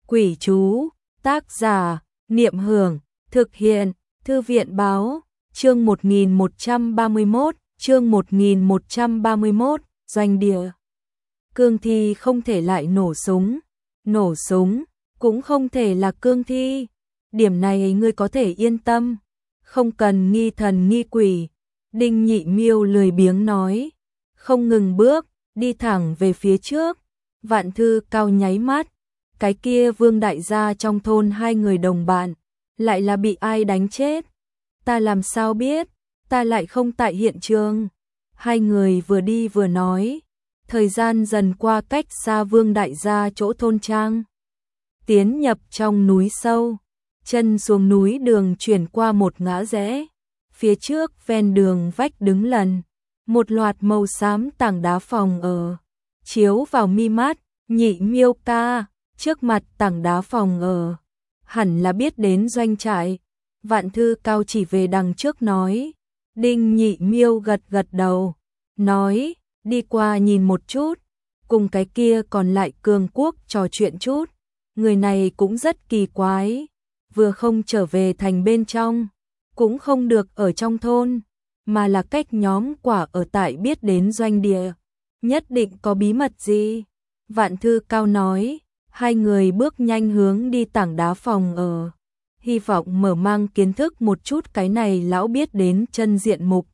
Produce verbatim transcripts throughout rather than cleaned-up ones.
Quỷ chú, tác giả, Niệm Hưởng, thực hiện, Thư viện báo, chương một nghìn một trăm ba mươi mốt, chương một nghìn một trăm ba mươi mốt, doanh địa. Cương thi không thể lại nổ súng, nổ súng, cũng không thể là cương thi. Điểm này ngươi có thể yên tâm, không cần nghi thần nghi quỷ. Đinh Nhị Miêu lười biếng nói, không ngừng bước, đi thẳng về phía trước. Vạn Thư Cao nháy mắt, cái kia Vương đại gia trong thôn hai người đồng bạn, lại là bị ai đánh chết? Ta làm sao biết, ta lại không tại hiện trường. Hai người vừa đi vừa nói, thời gian dần qua cách xa Vương đại gia chỗ thôn trang. Tiến nhập trong núi sâu, chân xuống núi đường chuyển qua một ngã rẽ. Phía trước ven đường vách đứng lần, một loạt màu xám tảng đá phòng ở, chiếu vào mi mắt. Nhị Miêu ca, trước mặt tảng đá phòng ở, hẳn là biết đến doanh trại. Vạn Thư Cao chỉ về đằng trước nói. Đinh Nhị Miêu gật gật đầu, nói, đi qua nhìn một chút, cùng cái kia còn lại cường quốc trò chuyện chút. Người này cũng rất kỳ quái, vừa không trở về thành bên trong, cũng không được ở trong thôn, mà là cách nhóm quả ở tại biết đến doanh địa, nhất định có bí mật gì. Vạn Thư Cao nói. Hai người bước nhanh hướng đi tảng đá phòng ở, hy vọng mở mang kiến thức một chút cái này lão biết đến chân diện mục.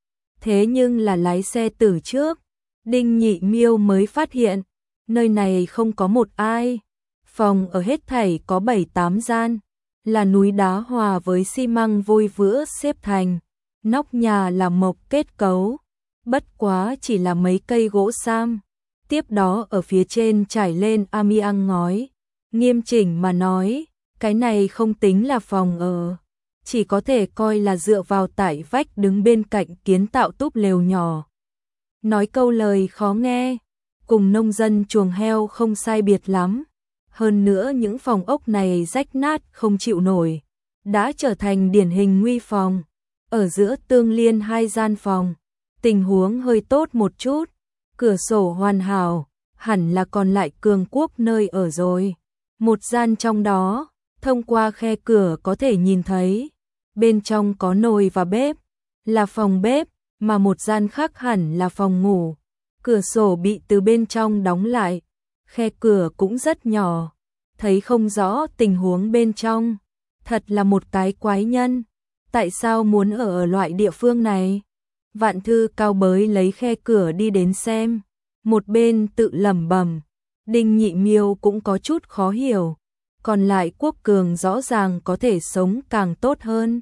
Thế nhưng là lái xe từ trước, Đinh Nhị Miêu mới phát hiện, nơi này không có một ai. Phòng ở hết thảy có bảy tám gian, là núi đá hòa với xi măng vôi vữa xếp thành, nóc nhà là mộc kết cấu, bất quá chỉ là mấy cây gỗ sam. Tiếp đó ở phía trên trải lên amiang ngói. Nghiêm chỉnh mà nói, cái này không tính là phòng ở, chỉ có thể coi là dựa vào tại vách đứng bên cạnh kiến tạo túp lều nhỏ. Nói câu lời khó nghe, cùng nông dân chuồng heo không sai biệt lắm. Hơn nữa những phòng ốc này rách nát không chịu nổi, đã trở thành điển hình nguy phòng. Ở giữa tương liên hai gian phòng, tình huống hơi tốt một chút. Cửa sổ hoàn hảo, hẳn là còn lại cường quốc nơi ở rồi. Một gian trong đó, thông qua khe cửa có thể nhìn thấy, bên trong có nồi và bếp, là phòng bếp, mà một gian khác hẳn là phòng ngủ. Cửa sổ bị từ bên trong đóng lại, khe cửa cũng rất nhỏ, thấy không rõ tình huống bên trong. Thật là một cái quái nhân, tại sao muốn ở, ở loại địa phương này? Vạn Thư Cao bới lấy khe cửa đi đến xem, một bên tự lẩm bẩm. Đinh Nhị Miêu cũng có chút khó hiểu, còn lại quốc cường rõ ràng có thể sống càng tốt hơn.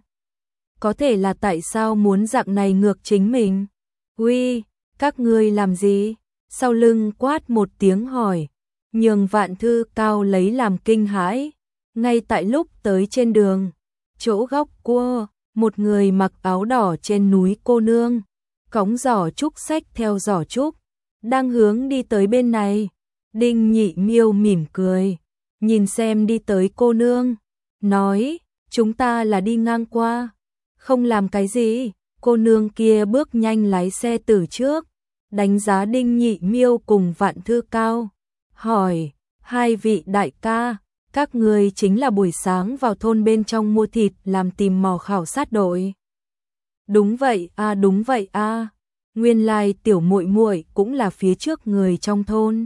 Có thể là tại sao muốn dạng này ngược chính mình? Uy, các ngươi làm gì? Sau lưng quát một tiếng hỏi, nhường Vạn Thư Cao lấy làm kinh hãi. Ngay tại lúc tới trên đường, chỗ góc cua, một người mặc áo đỏ trên núi cô nương, cõng giỏ trúc xách theo giỏ trúc, đang hướng đi tới bên này. Đinh Nhị Miêu mỉm cười, nhìn xem đi tới cô nương, nói, chúng ta là đi ngang qua, không làm cái gì. Cô nương kia bước nhanh lái xe từ trước, đánh giá Đinh Nhị Miêu cùng Vạn Thư Cao, hỏi, hai vị đại ca, các người chính là buổi sáng vào thôn bên trong mua thịt làm tìm mò khảo sát đội? Đúng vậy a, à, đúng vậy a. À. Nguyên lai tiểu muội muội cũng là phía trước người trong thôn.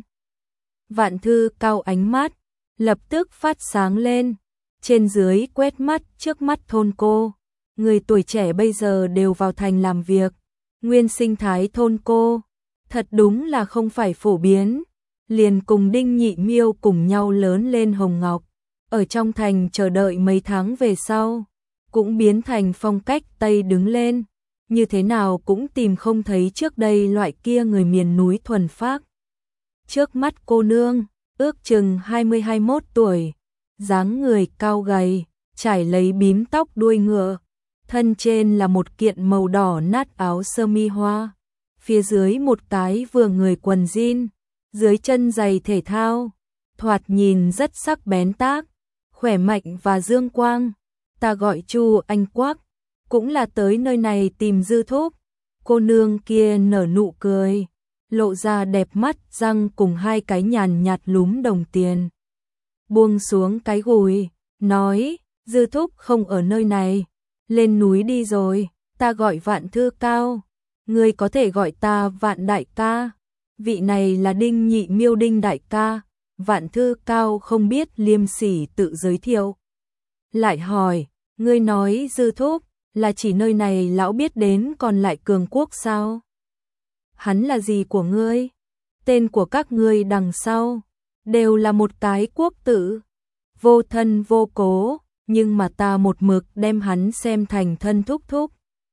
Vạn Thư Cao ánh mắt lập tức phát sáng lên, trên dưới quét mắt trước mắt thôn cô. Người tuổi trẻ bây giờ đều vào thành làm việc, nguyên sinh thái thôn cô thật đúng là không phải phổ biến. Liền cùng Đinh Nhị Miêu cùng nhau lớn lên Hồng Ngọc, ở trong thành chờ đợi mấy tháng về sau, cũng biến thành phong cách Tây đứng lên, như thế nào cũng tìm không thấy trước đây loại kia người miền núi thuần phác. Trước mắt cô nương, ước chừng hai mươi hai mươi mốt tuổi, dáng người cao gầy, trải lấy bím tóc đuôi ngựa, thân trên là một kiện màu đỏ nát áo sơ mi hoa, phía dưới một cái vừa người quần jean, dưới chân giày thể thao, thoạt nhìn rất sắc bén tác, khỏe mạnh và dương quang. Ta gọi Chu Anh Quác, cũng là tới nơi này tìm Dư Thúc. Cô nương kia nở nụ cười, lộ ra đẹp mắt răng cùng hai cái nhàn nhạt lúm đồng tiền. buông xuống cái gùi, nói, Dư thúc không ở nơi này, lên núi đi rồi, ta gọi Vạn Thư Cao, ngươi có thể gọi ta Vạn đại ca, vị này là Đinh Nhị Miêu Đinh đại ca. Vạn Thư Cao không biết liêm sỉ tự giới thiệu. Lại hỏi, ngươi nói Dư thúc là chỉ nơi này lão biết đến còn lại cường quốc sao? Hắn là gì của ngươi? Tên của các ngươi đằng sau đều là một cái quốc tử, vô thân vô cố, nhưng mà ta một mực đem hắn xem thành thân thúc thúc.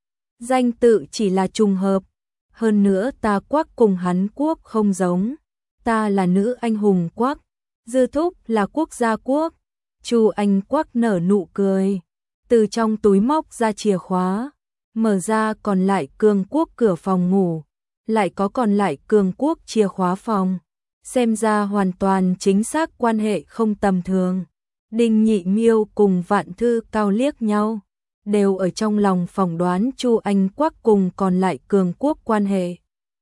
Danh tự chỉ là trùng hợp, hơn nữa ta Quắc cùng hắn quốc không giống, ta là nữ anh hùng Quắc, Dư thúc là quốc gia Quốc. Chu Anh Quắc nở nụ cười, từ trong túi móc ra chìa khóa, mở ra còn lại cường quốc cửa phòng ngủ, lại có còn lại cường quốc chìa khóa phòng, xem ra hoàn toàn chính xác quan hệ không tầm thường. Đinh Nhị Miêu cùng Vạn Thư Cao liếc nhau, đều ở trong lòng phỏng đoán Chu Anh Quắc cùng còn lại cường quốc quan hệ.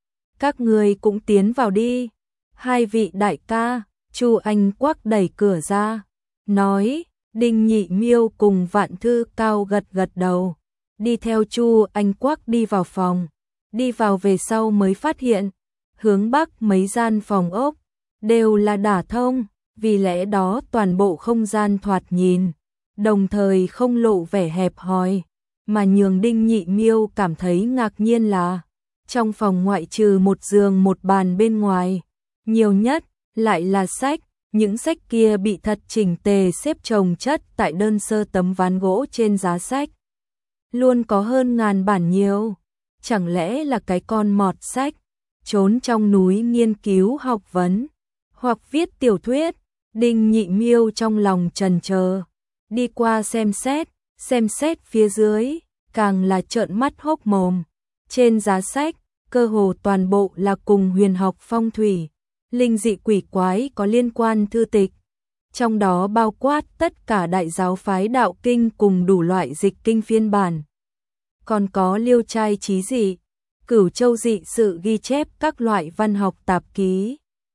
Các người cũng tiến vào đi, hai vị đại ca. Chu Anh Quắc đẩy cửa ra, nói, Đinh Nhị Miêu cùng Vạn Thư Cao gật gật đầu, đi theo Chu Anh Quắc đi vào phòng, đi vào về sau mới phát hiện, hướng bắc mấy gian phòng ốc, đều là đả thông, vì lẽ đó toàn bộ không gian thoạt nhìn, đồng thời không lộ vẻ hẹp hòi, mà nhường Đinh Nhị Miêu cảm thấy ngạc nhiên là, trong phòng ngoại trừ một giường một bàn bên ngoài, nhiều nhất lại là sách, những sách kia bị thật chỉnh tề xếp chồng chất tại đơn sơ tấm ván gỗ trên giá sách. Luôn có hơn ngàn bản nhiều, chẳng lẽ là cái con mọt sách, trốn trong núi nghiên cứu học vấn, hoặc viết tiểu thuyết. Đinh Nhị Miêu trong lòng trần chờ, đi qua xem xét, xem xét phía dưới, càng là trợn mắt hốc mồm. Trên giá sách, cơ hồ toàn bộ là cùng huyền học phong thủy, linh dị quỷ quái có liên quan thư tịch, trong đó bao quát tất cả đại giáo phái đạo kinh cùng đủ loại dịch kinh phiên bản. Còn có liêu trai chí dị, cửu châu dị sự ghi chép các loại văn học tạp ký.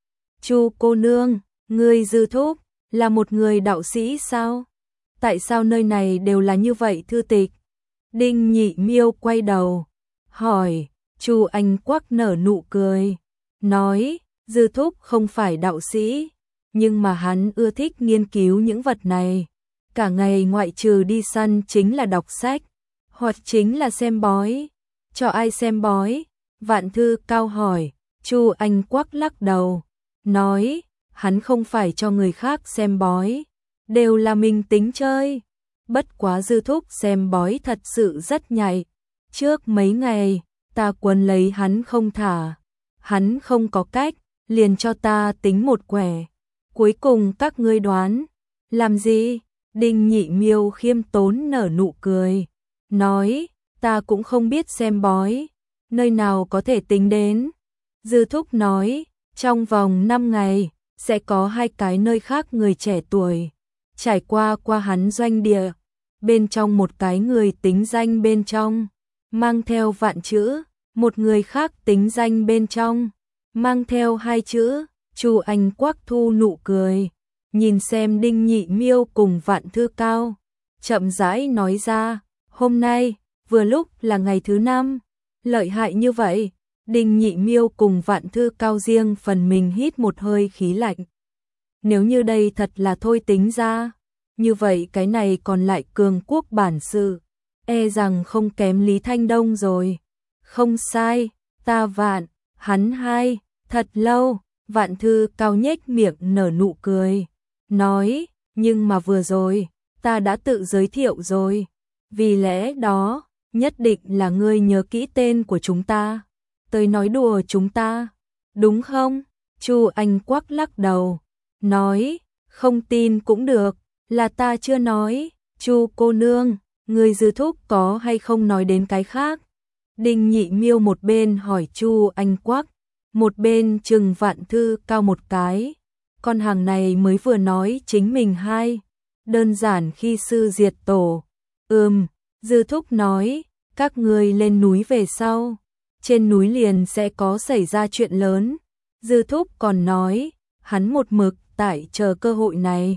Chu cô nương, ngươi Dư thúc là một người đạo sĩ sao? Tại sao nơi này đều là như vậy thư tịch? Đinh Nhị Miêu quay đầu, hỏi. Chu Anh Quắc nở nụ cười, nói, Dư thúc không phải đạo sĩ, nhưng mà hắn ưa thích nghiên cứu những vật này, cả ngày ngoại trừ đi săn chính là đọc sách, hoặc chính là xem bói. Cho ai xem bói? Vạn Thư Cao hỏi. Chu Anh Quắc lắc đầu, nói, hắn không phải cho người khác xem bói, đều là mình tính chơi. Bất quá Dư thúc xem bói thật sự rất nhạy, trước mấy ngày ta quấn lấy hắn không thả, hắn không có cách, liền cho ta tính một quẻ. Cuối cùng các ngươi đoán, làm gì? Đinh Nhị Miêu khiêm tốn nở nụ cười, nói, ta cũng không biết xem bói, nơi nào có thể tính đến. Dư thúc nói, trong vòng năm ngày, sẽ có hai cái nơi khác người trẻ tuổi, trải qua qua hắn doanh địa, bên trong một cái người tính danh bên trong, mang theo vạn chữ, một người khác tính danh bên trong, mang theo hai chữ. Chu Anh Quắc thu nụ cười, nhìn xem Đinh Nhị Miêu cùng Vạn Thư Cao, chậm rãi nói ra, hôm nay, vừa lúc là ngày thứ năm, lợi hại như vậy. Đinh Nhị Miêu cùng Vạn Thư Cao riêng phần mình hít một hơi khí lạnh. Nếu như đây thật là thôi tính ra, như vậy cái này còn lại cường quốc bản sự, e rằng không kém Lý Thanh Đông rồi. Không sai, ta Vạn, hắn hai, thật lâu. Vạn Thư Cao nhếch miệng nở nụ cười, nói, nhưng mà vừa rồi, ta đã tự giới thiệu rồi, vì lẽ đó, nhất định là ngươi nhớ kỹ tên của chúng ta, tới nói đùa chúng ta, đúng không? Chu Anh Quắc lắc đầu, nói, không tin cũng được, là ta chưa nói. Chu cô nương, ngươi Dư thúc có hay không nói đến cái khác? Đinh Nhị Miêu một bên hỏi Chu Anh Quắc, một bên chừng Vạn Thư Cao một cái, con hàng này mới vừa nói chính mình hai, đơn giản khi sư diệt tổ. Ừm, Dư thúc nói, các ngươi lên núi về sau, trên núi liền sẽ có xảy ra chuyện lớn. Dư thúc còn nói, hắn một mực tại chờ cơ hội này,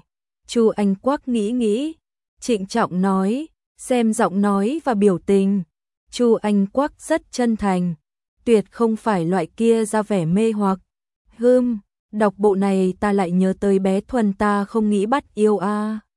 Chu Anh Quắc nghĩ nghĩ, trịnh trọng nói, xem giọng nói và biểu tình. Chu Anh Quắc rất chân thành, tuyệt không phải loại kia ra vẻ mê hoặc. Hừm, đọc bộ này ta lại nhớ tới bé Thuần ta không nghĩ bắt yêu a.